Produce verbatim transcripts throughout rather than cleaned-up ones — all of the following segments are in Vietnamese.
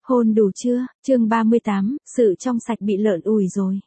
Hôn đủ chưa? Chương ba mươi tám, sự trong sạch bị lợn ủi rồi.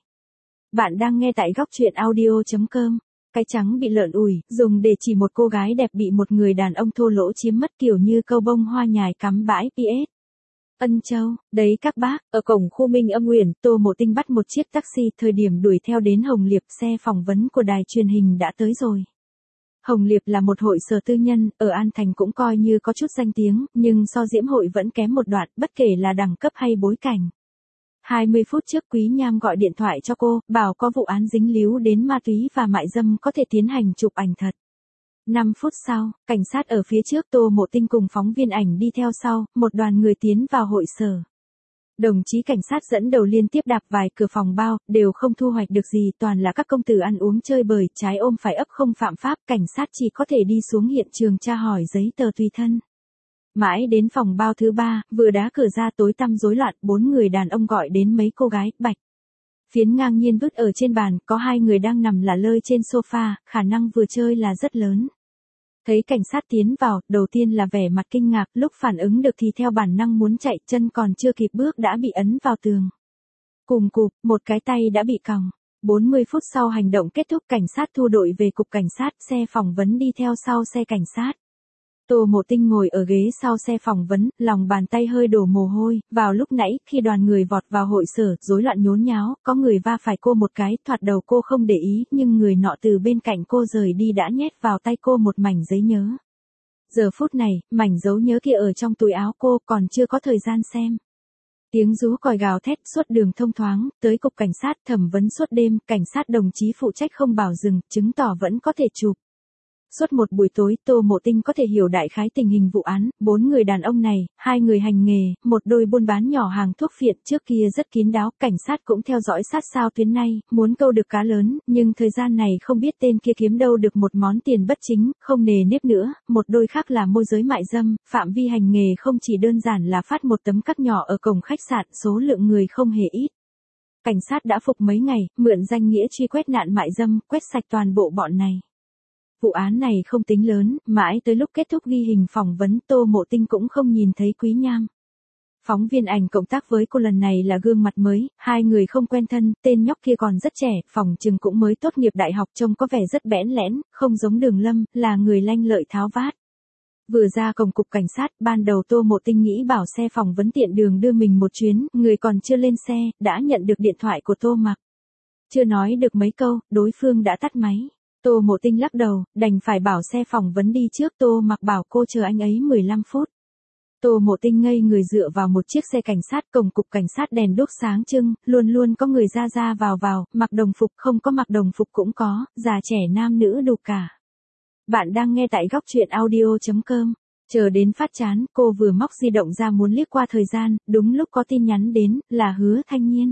Bạn đang nghe tại góc truyện audio chấm com. Cái trắng bị lợn ủi, dùng để chỉ một cô gái đẹp bị một người đàn ông thô lỗ chiếm mất kiểu như câu bông hoa nhài cắm bãi pê ét. Ân Châu, đấy các bác, ở cổng khu Minh Âm Uyển, Tô Mộ Tinh bắt một chiếc taxi, thời điểm đuổi theo đến Hồng Liệp, xe phỏng vấn của đài truyền hình đã tới rồi. Hồng Liệp là một hội sở tư nhân, ở An Thành cũng coi như có chút danh tiếng, nhưng so Diễm hội vẫn kém một đoạn, bất kể là đẳng cấp hay bối cảnh. hai mươi phút trước Quý Nham gọi điện thoại cho cô, bảo có vụ án dính líu đến ma túy và mại dâm có thể tiến hành chụp ảnh thật. năm phút sau, cảnh sát ở phía trước, Tô Mộ Tinh cùng phóng viên ảnh đi theo sau, một đoàn người tiến vào hội sở. Đồng chí cảnh sát dẫn đầu liên tiếp đạp vài cửa phòng bao, đều không thu hoạch được gì, toàn là các công tử ăn uống chơi bời, trái ôm phải ấp không phạm pháp, cảnh sát chỉ có thể đi xuống hiện trường tra hỏi giấy tờ tùy thân. Mãi đến phòng bao thứ ba, vừa đá cửa ra tối tăm rối loạn, bốn người đàn ông gọi đến mấy cô gái, bạch. Phiến ngang nhiên vứt ở trên bàn, có hai người đang nằm lả lơi trên sofa, khả năng vừa chơi là rất lớn. Thấy cảnh sát tiến vào, đầu tiên là vẻ mặt kinh ngạc, lúc phản ứng được thì theo bản năng muốn chạy, chân còn chưa kịp bước đã bị ấn vào tường. Cùng cụp, một cái tay đã bị còng. bốn mươi phút sau hành động kết thúc, cảnh sát thu đội về cục cảnh sát, xe phỏng vấn đi theo sau xe cảnh sát. Tô Mộ Tinh ngồi ở ghế sau xe phỏng vấn, lòng bàn tay hơi đổ mồ hôi, vào lúc nãy, khi đoàn người vọt vào hội sở, rối loạn nhốn nháo, có người va phải cô một cái, thoạt đầu cô không để ý, nhưng người nọ từ bên cạnh cô rời đi đã nhét vào tay cô một mảnh giấy nhớ. Giờ phút này, mảnh dấu nhớ kia ở trong túi áo cô, còn chưa có thời gian xem. Tiếng rú còi gào thét suốt đường thông thoáng, tới cục cảnh sát thẩm vấn suốt đêm, cảnh sát đồng chí phụ trách không bảo dừng, chứng tỏ vẫn có thể chụp. Suốt một buổi tối, Tô Mộ Tinh có thể hiểu đại khái tình hình vụ án, bốn người đàn ông này, hai người hành nghề, một đôi buôn bán nhỏ hàng thuốc phiện, trước kia rất kín đáo, cảnh sát cũng theo dõi sát sao tuyến này, muốn câu được cá lớn, nhưng thời gian này không biết tên kia kiếm đâu được một món tiền bất chính, không nề nếp nữa, một đôi khác là môi giới mại dâm, phạm vi hành nghề không chỉ đơn giản là phát một tấm cắt nhỏ ở cổng khách sạn, số lượng người không hề ít. Cảnh sát đã phục mấy ngày, mượn danh nghĩa truy quét nạn mại dâm, quét sạch toàn bộ bọn này. Vụ án này không tính lớn, mãi tới lúc kết thúc ghi hình phỏng vấn, Tô Mộ Tinh cũng không nhìn thấy Quý Nham. Phóng viên ảnh cộng tác với cô lần này là gương mặt mới, hai người không quen thân, tên nhóc kia còn rất trẻ, phỏng chừng cũng mới tốt nghiệp đại học, trông có vẻ rất bẽn lẽn, không giống Đường Lâm, là người lanh lợi tháo vát. Vừa ra cổng cục cảnh sát, ban đầu Tô Mộ Tinh nghĩ bảo xe phỏng vấn tiện đường đưa mình một chuyến, người còn chưa lên xe, đã nhận được điện thoại của Tô Mặc. Chưa nói được mấy câu, đối phương đã tắt máy. Tô Mộ Tinh lắc đầu, đành phải bảo xe phỏng vấn đi trước, Tô Mặc bảo cô chờ anh ấy mười lăm phút. Tô Mộ Tinh ngây người dựa vào một chiếc xe cảnh sát, cổng cục cảnh sát đèn đuốc sáng trưng, luôn luôn có người ra ra vào vào, mặc đồng phục không có mặc đồng phục cũng có, già trẻ nam nữ đủ cả. Bạn đang nghe tại góc truyện audio chấm com. Chờ đến phát chán, cô vừa móc di động ra muốn liếc qua thời gian, đúng lúc có tin nhắn đến, là Hứa Thanh Nhiên.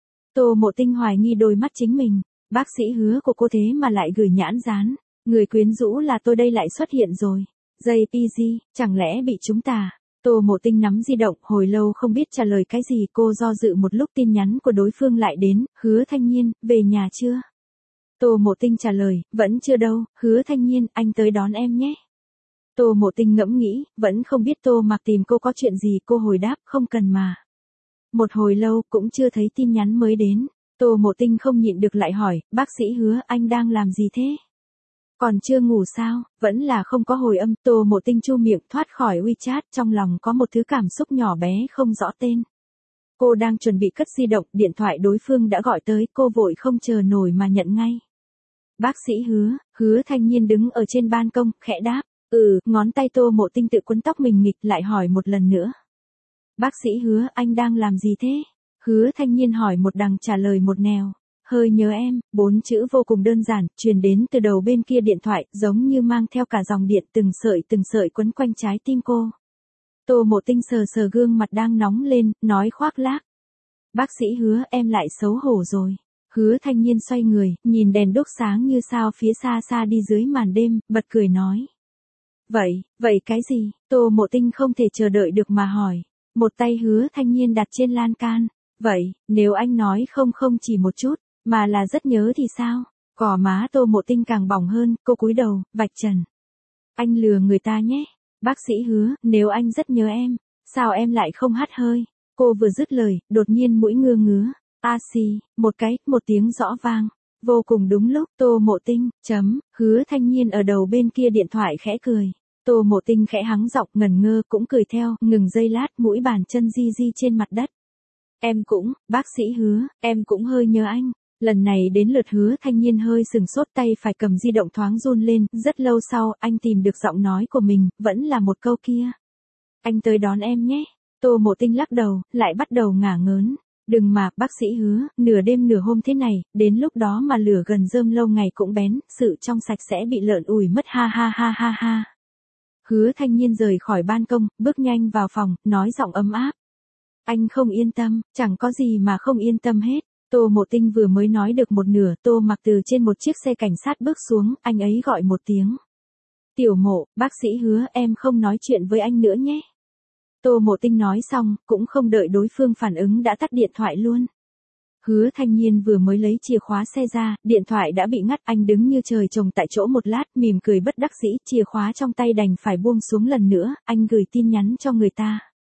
Tô Mộ Tinh hoài nghi đôi mắt chính mình. Bác sĩ Hứa của cô thế mà lại gửi nhãn dán, người quyến rũ là tôi đây lại xuất hiện rồi. jê pê giê, chẳng lẽ bị chúng ta? Tô Mộ Tinh nắm di động, hồi lâu không biết trả lời cái gì, cô do dự một lúc tin nhắn của đối phương lại đến, Hứa Thanh Nhiên, về nhà chưa? Tô Mộ Tinh trả lời, vẫn chưa đâu, Hứa Thanh Nhiên, anh tới đón em nhé. Tô Mộ Tinh ngẫm nghĩ, vẫn không biết Tô Mặc tìm cô có chuyện gì, cô hồi đáp, không cần mà. Một hồi lâu, cũng chưa thấy tin nhắn mới đến. Tô Mộ Tinh không nhịn được lại hỏi, bác sĩ Hứa, anh đang làm gì thế? Còn chưa ngủ sao? Vẫn là không có hồi âm. Tô Mộ Tinh chu miệng thoát khỏi WeChat, trong lòng có một thứ cảm xúc nhỏ bé không rõ tên. Cô đang chuẩn bị cất di động, điện thoại đối phương đã gọi tới, cô vội không chờ nổi mà nhận ngay. Bác sĩ Hứa, Hứa Thanh Nhiên đứng ở trên ban công, khẽ đáp, ừ, ngón tay Tô Mộ Tinh tự quấn tóc mình nghịch, lại hỏi một lần nữa. Bác sĩ Hứa, anh đang làm gì thế? Hứa Thanh Nhiên hỏi một đằng trả lời một nẻo, hơi nhớ em, bốn chữ vô cùng đơn giản, truyền đến từ đầu bên kia điện thoại, giống như mang theo cả dòng điện từng sợi từng sợi quấn quanh trái tim cô. Tô Mộ Tinh sờ sờ gương mặt đang nóng lên, nói khoác lác. Bác sĩ Hứa, em lại xấu hổ rồi. Hứa Thanh Nhiên xoay người, nhìn đèn đuốc sáng như sao phía xa xa đi dưới màn đêm, bật cười nói. Vậy, vậy cái gì? Tô Mộ Tinh không thể chờ đợi được mà hỏi. Một tay Hứa Thanh Nhiên đặt trên lan can. Vậy, nếu anh nói không không chỉ một chút, mà là rất nhớ thì sao? Cỏ má Tô Mộ Tinh càng bỏng hơn, cô cúi đầu, vạch trần. Anh lừa người ta nhé. Bác sĩ Hứa, nếu anh rất nhớ em, sao em lại không hắt hơi? Cô vừa dứt lời, đột nhiên mũi ngưa ngứa. A xì, một cái, một tiếng rõ vang. Vô cùng đúng lúc, Tô Mộ Tinh, chấm, Hứa Thanh Nhiên ở đầu bên kia điện thoại khẽ cười. Tô Mộ Tinh khẽ hắng giọng ngần ngơ cũng cười theo, ngừng giây lát mũi bàn chân di di trên mặt đất. Em cũng, bác sĩ Hứa, em cũng hơi nhớ anh. Lần này đến lượt Hứa Thanh Nhiên hơi sừng sốt, tay phải cầm di động thoáng run lên, rất lâu sau, anh tìm được giọng nói của mình, vẫn là một câu kia. Anh tới đón em nhé. Tô Mộ Tinh lắc đầu, lại bắt đầu ngả ngớn. Đừng mà, bác sĩ Hứa, nửa đêm nửa hôm thế này, đến lúc đó mà lửa gần rơm lâu ngày cũng bén, sự trong sạch sẽ bị lợn ủi mất ha ha ha ha ha. Hứa Thanh Nhiên rời khỏi ban công, bước nhanh vào phòng, nói giọng ấm áp. Anh không yên tâm, chẳng có gì mà không yên tâm hết. Tô Mộ Tinh vừa mới nói được một nửa, Tô Mặc từ trên một chiếc xe cảnh sát bước xuống, anh ấy gọi một tiếng. Tiểu Mộ, bác sĩ Hứa em không nói chuyện với anh nữa nhé. Tô Mộ Tinh nói xong, cũng không đợi đối phương phản ứng đã tắt điện thoại luôn. Hứa Thanh Nhiên vừa mới lấy chìa khóa xe ra, điện thoại đã bị ngắt, anh đứng như trời trồng tại chỗ một lát, mỉm cười bất đắc dĩ, chìa khóa trong tay đành phải buông xuống lần nữa, anh gửi tin nhắn cho người ta.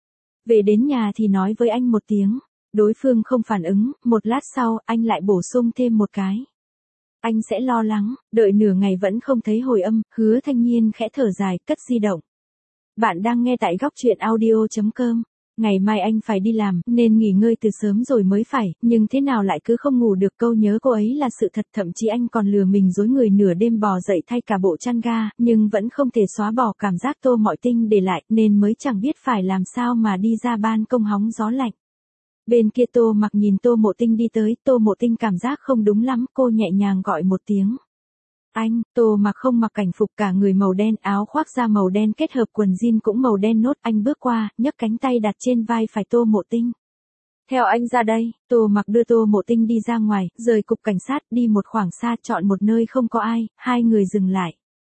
Về đến nhà thì nói với anh một tiếng, đối phương không phản ứng, một lát sau, anh lại bổ sung thêm một cái. Anh sẽ lo lắng, đợi nửa ngày vẫn không thấy hồi âm, Hứa Thanh Nhiên khẽ thở dài, cất di động. Bạn đang nghe tại góc truyện audio chấm com. Ngày mai anh phải đi làm, nên nghỉ ngơi từ sớm rồi mới phải, nhưng thế nào lại cứ không ngủ được, câu nhớ cô ấy là sự thật, thậm chí anh còn lừa mình dối người nửa đêm bò dậy thay cả bộ chăn ga, nhưng vẫn không thể xóa bỏ cảm giác Tô Mộ Tinh để lại, nên mới chẳng biết phải làm sao mà đi ra ban công hóng gió lạnh. Bên kia Tô Mặc nhìn Tô Mộ Tinh đi tới, Tô Mộ Tinh cảm giác không đúng lắm, cô nhẹ nhàng gọi một tiếng. Anh, Tô Mặc không mặc cảnh phục, cả người màu đen, áo khoác da màu đen kết hợp quần jean cũng màu đen nốt, anh bước qua, nhấc cánh tay đặt trên vai phải Tô Mộ Tinh. Theo anh ra đây. Tô Mặc đưa Tô Mộ Tinh đi ra ngoài, rời cục cảnh sát, đi một khoảng xa, chọn một nơi không có ai, hai người dừng lại.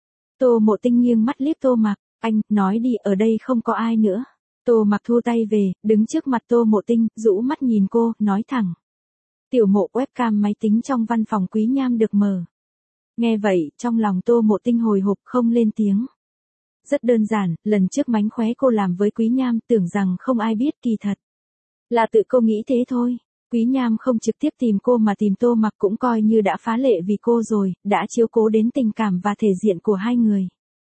Tô Mộ Tinh nghiêng mắt liếc Tô Mặc, anh, nói đi, ở đây không có ai nữa. Tô Mặc thu tay về, đứng trước mặt Tô Mộ Tinh, rũ mắt nhìn cô, nói thẳng. Tiểu Mộ, webcam máy tính trong văn phòng Quý Nham được mở. Nghe vậy, trong lòng Tô Mộ Tinh hồi hộp không lên tiếng. Rất đơn giản, lần trước mánh khóe cô làm với Quý Nham, tưởng rằng không ai biết, kỳ thật. Là tự cô nghĩ thế thôi. Quý Nham không trực tiếp tìm cô mà tìm Tô Mặc cũng coi như đã phá lệ vì cô rồi, đã chiếu cố đến tình cảm và thể diện của hai người.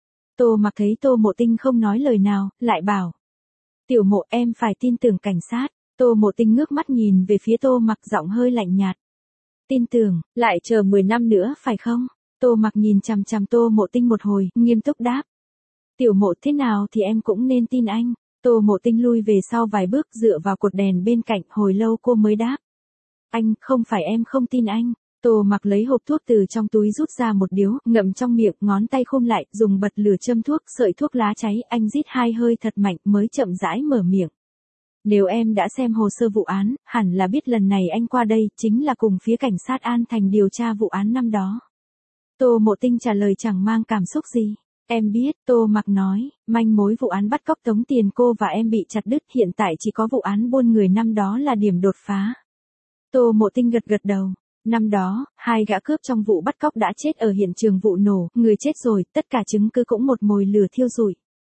Tô Mặc thấy Tô Mộ Tinh không nói lời nào, lại bảo. Tiểu Mộ, em phải tin tưởng cảnh sát. Tô Mộ Tinh ngước mắt nhìn về phía Tô Mặc, giọng hơi lạnh nhạt. Tin tưởng, lại chờ mười năm nữa phải không? Tô Mặc nhìn chằm chằm Tô Mộ Tinh một hồi, nghiêm túc đáp. Tiểu Mộ, thế nào thì em cũng nên tin anh. Tô Mộ Tinh lui về sau vài bước, dựa vào cột đèn bên cạnh, hồi lâu cô mới đáp. Anh, không phải em không tin anh. Tô Mặc lấy hộp thuốc từ trong túi rút ra một điếu, ngậm trong miệng, ngón tay khum lại, dùng bật lửa châm thuốc, sợi thuốc lá cháy, anh rít hai hơi thật mạnh mới chậm rãi mở miệng. Nếu em đã xem hồ sơ vụ án, hẳn là biết lần này anh qua đây, chính là cùng phía cảnh sát An Thành điều tra vụ án năm đó. Tô Mộ Tinh trả lời chẳng mang cảm xúc gì. Em biết, Tô Mặc nói, manh mối vụ án bắt cóc tống tiền cô và em bị chặt đứt, hiện tại chỉ có vụ án buôn người năm đó là điểm đột phá. Tô Mộ Tinh gật gật đầu. Năm đó, hai gã cướp trong vụ bắt cóc đã chết ở hiện trường vụ nổ, người chết rồi, tất cả chứng cứ cũng một mồi lửa thiêu rụi.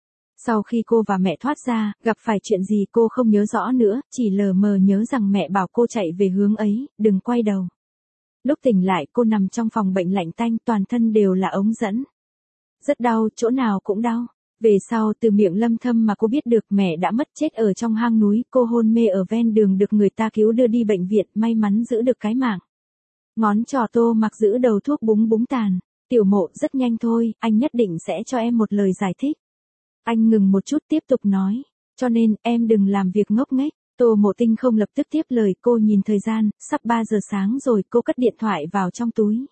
Sau khi cô và mẹ thoát ra, gặp phải chuyện gì cô không nhớ rõ nữa, chỉ lờ mờ nhớ rằng mẹ bảo cô chạy về hướng ấy, đừng quay đầu. Lúc tỉnh lại cô nằm trong phòng bệnh lạnh tanh, toàn thân đều là ống dẫn. Rất đau, chỗ nào cũng đau. Về sau từ miệng Lâm Thâm mà cô biết được mẹ đã mất chết ở trong hang núi, cô hôn mê ở ven đường được người ta cứu đưa đi bệnh viện, may mắn giữ được cái mạng. Ngón trỏ Tô Mặc giữ đầu thuốc búng búng tàn. Tiểu Mộ, rất nhanh thôi, anh nhất định sẽ cho em một lời giải thích. Anh ngừng một chút tiếp tục nói, cho nên em đừng làm việc ngốc nghếch. Tô Mộ Tinh không lập tức tiếp lời, cô nhìn thời gian, sắp ba giờ sáng rồi, cô cất điện thoại vào trong túi.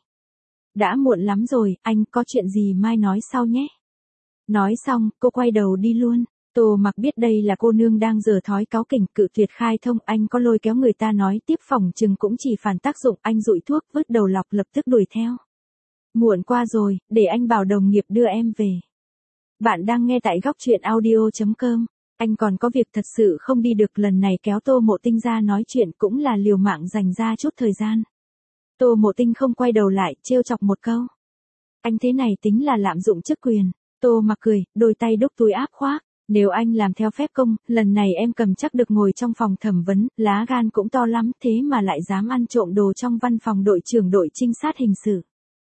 Đã muộn lắm rồi, anh có chuyện gì mai nói sau nhé. Nói xong, cô quay đầu đi luôn. Tô Mặc biết đây là cô nương đang giở thói cáu kỉnh, cự tuyệt khai thông, anh có lôi kéo người ta nói tiếp phòng chừng cũng chỉ phản tác dụng, anh dụi thuốc, vứt đầu lọc lập tức đuổi theo. Muộn qua rồi, để anh bảo đồng nghiệp đưa em về. Bạn đang nghe tại góc truyện audio chấm com. Anh còn có việc thật sự không đi được, lần này kéo Tô Mộ Tinh ra nói chuyện cũng là liều mạng dành ra chút thời gian. Tô Mộ Tinh không quay đầu lại, trêu chọc một câu. Anh thế này tính là lạm dụng chức quyền. Tô Mặc cười, đôi tay đúc túi áp khoác. Nếu anh làm theo phép công, lần này em cầm chắc được ngồi trong phòng thẩm vấn, lá gan cũng to lắm, thế mà lại dám ăn trộm đồ trong văn phòng đội trưởng đội trinh sát hình sự.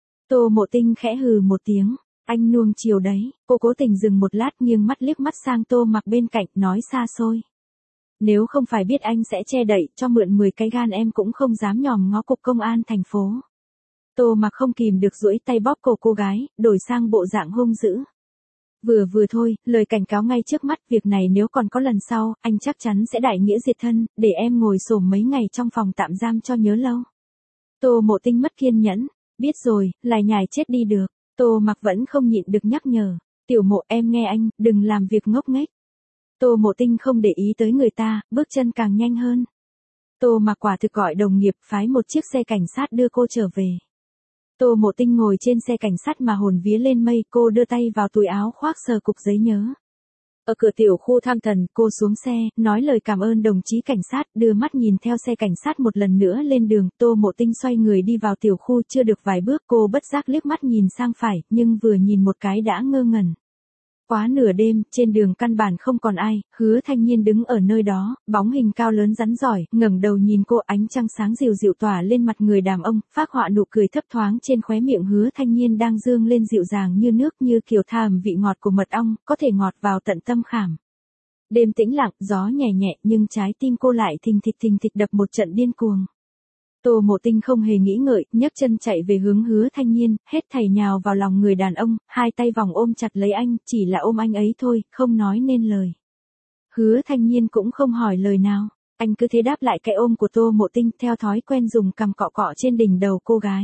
Tô Mộ Tinh khẽ hừ một tiếng, anh nuông chiều đấy, cô cố tình dừng một lát nghiêng mắt liếc mắt sang Tô Mặc bên cạnh, nói xa xôi. Nếu không phải biết anh sẽ che đậy, cho mượn mười cái gan em cũng không dám nhòm ngó cục công an thành phố. Tô Mặc không kìm được duỗi tay bóp cổ cô gái, đổi sang bộ dạng hung dữ. Vừa vừa thôi, lời cảnh cáo ngay trước mắt, việc này nếu còn có lần sau, anh chắc chắn sẽ đại nghĩa diệt thân, để em ngồi xổm mấy ngày trong phòng tạm giam cho nhớ lâu. Tô Mộ Tinh mất kiên nhẫn, biết rồi, lại nhải chết đi được. Tô Mặc vẫn không nhịn được nhắc nhở, Tiểu Mộ em nghe anh, đừng làm việc ngốc nghếch. Tô Mộ Tinh không để ý tới người ta, bước chân càng nhanh hơn. Tô Mặc quả thực gọi đồng nghiệp phái một chiếc xe cảnh sát đưa cô trở về. Tô Mộ Tinh ngồi trên xe cảnh sát mà hồn vía lên mây, cô đưa tay vào túi áo khoác sờ cục giấy nhớ. Ở cửa tiểu khu Tham Thần, cô xuống xe, nói lời cảm ơn đồng chí cảnh sát, đưa mắt nhìn theo xe cảnh sát một lần nữa lên đường. Tô Mộ Tinh xoay người đi vào tiểu khu, chưa được vài bước cô bất giác liếc mắt nhìn sang phải, nhưng vừa nhìn một cái đã ngơ ngẩn. Quá nửa đêm, trên đường căn bản không còn ai, Hứa Thanh Nhiên đứng ở nơi đó, bóng hình cao lớn rắn giỏi, ngẩng đầu nhìn cô, ánh trăng sáng dịu dịu tỏa lên mặt người đàn ông, phác họa nụ cười thấp thoáng trên khóe miệng Hứa Thanh Nhiên đang dương lên dịu dàng như nước, như kiểu thàm vị ngọt của mật ong, có thể ngọt vào tận tâm khảm. Đêm tĩnh lặng, gió nhẹ nhẹ, nhưng trái tim cô lại thình thịch thình thịch đập một trận điên cuồng. Tô Mộ Tinh không hề nghĩ ngợi, nhấc chân chạy về hướng Hứa Thanh Nhiên, hết thảy nhào vào lòng người đàn ông, hai tay vòng ôm chặt lấy anh, chỉ là ôm anh ấy thôi, không nói nên lời. Hứa Thanh Nhiên cũng không hỏi lời nào, anh cứ thế đáp lại cái ôm của Tô Mộ Tinh, theo thói quen dùng cằm cọ cọ trên đỉnh đầu cô gái.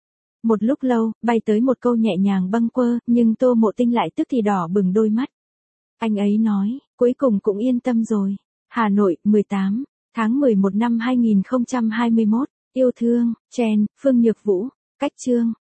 Một lúc lâu, bay tới một câu nhẹ nhàng bâng quơ, nhưng Tô Mộ Tinh lại tức thì đỏ bừng đôi mắt. Anh ấy nói, cuối cùng cũng yên tâm rồi. Hà Nội, mười tám tháng mười một năm hai nghìn không trăm hai mươi mốt. Yêu thương, Chen, Phương Nhược Vũ, cách chương.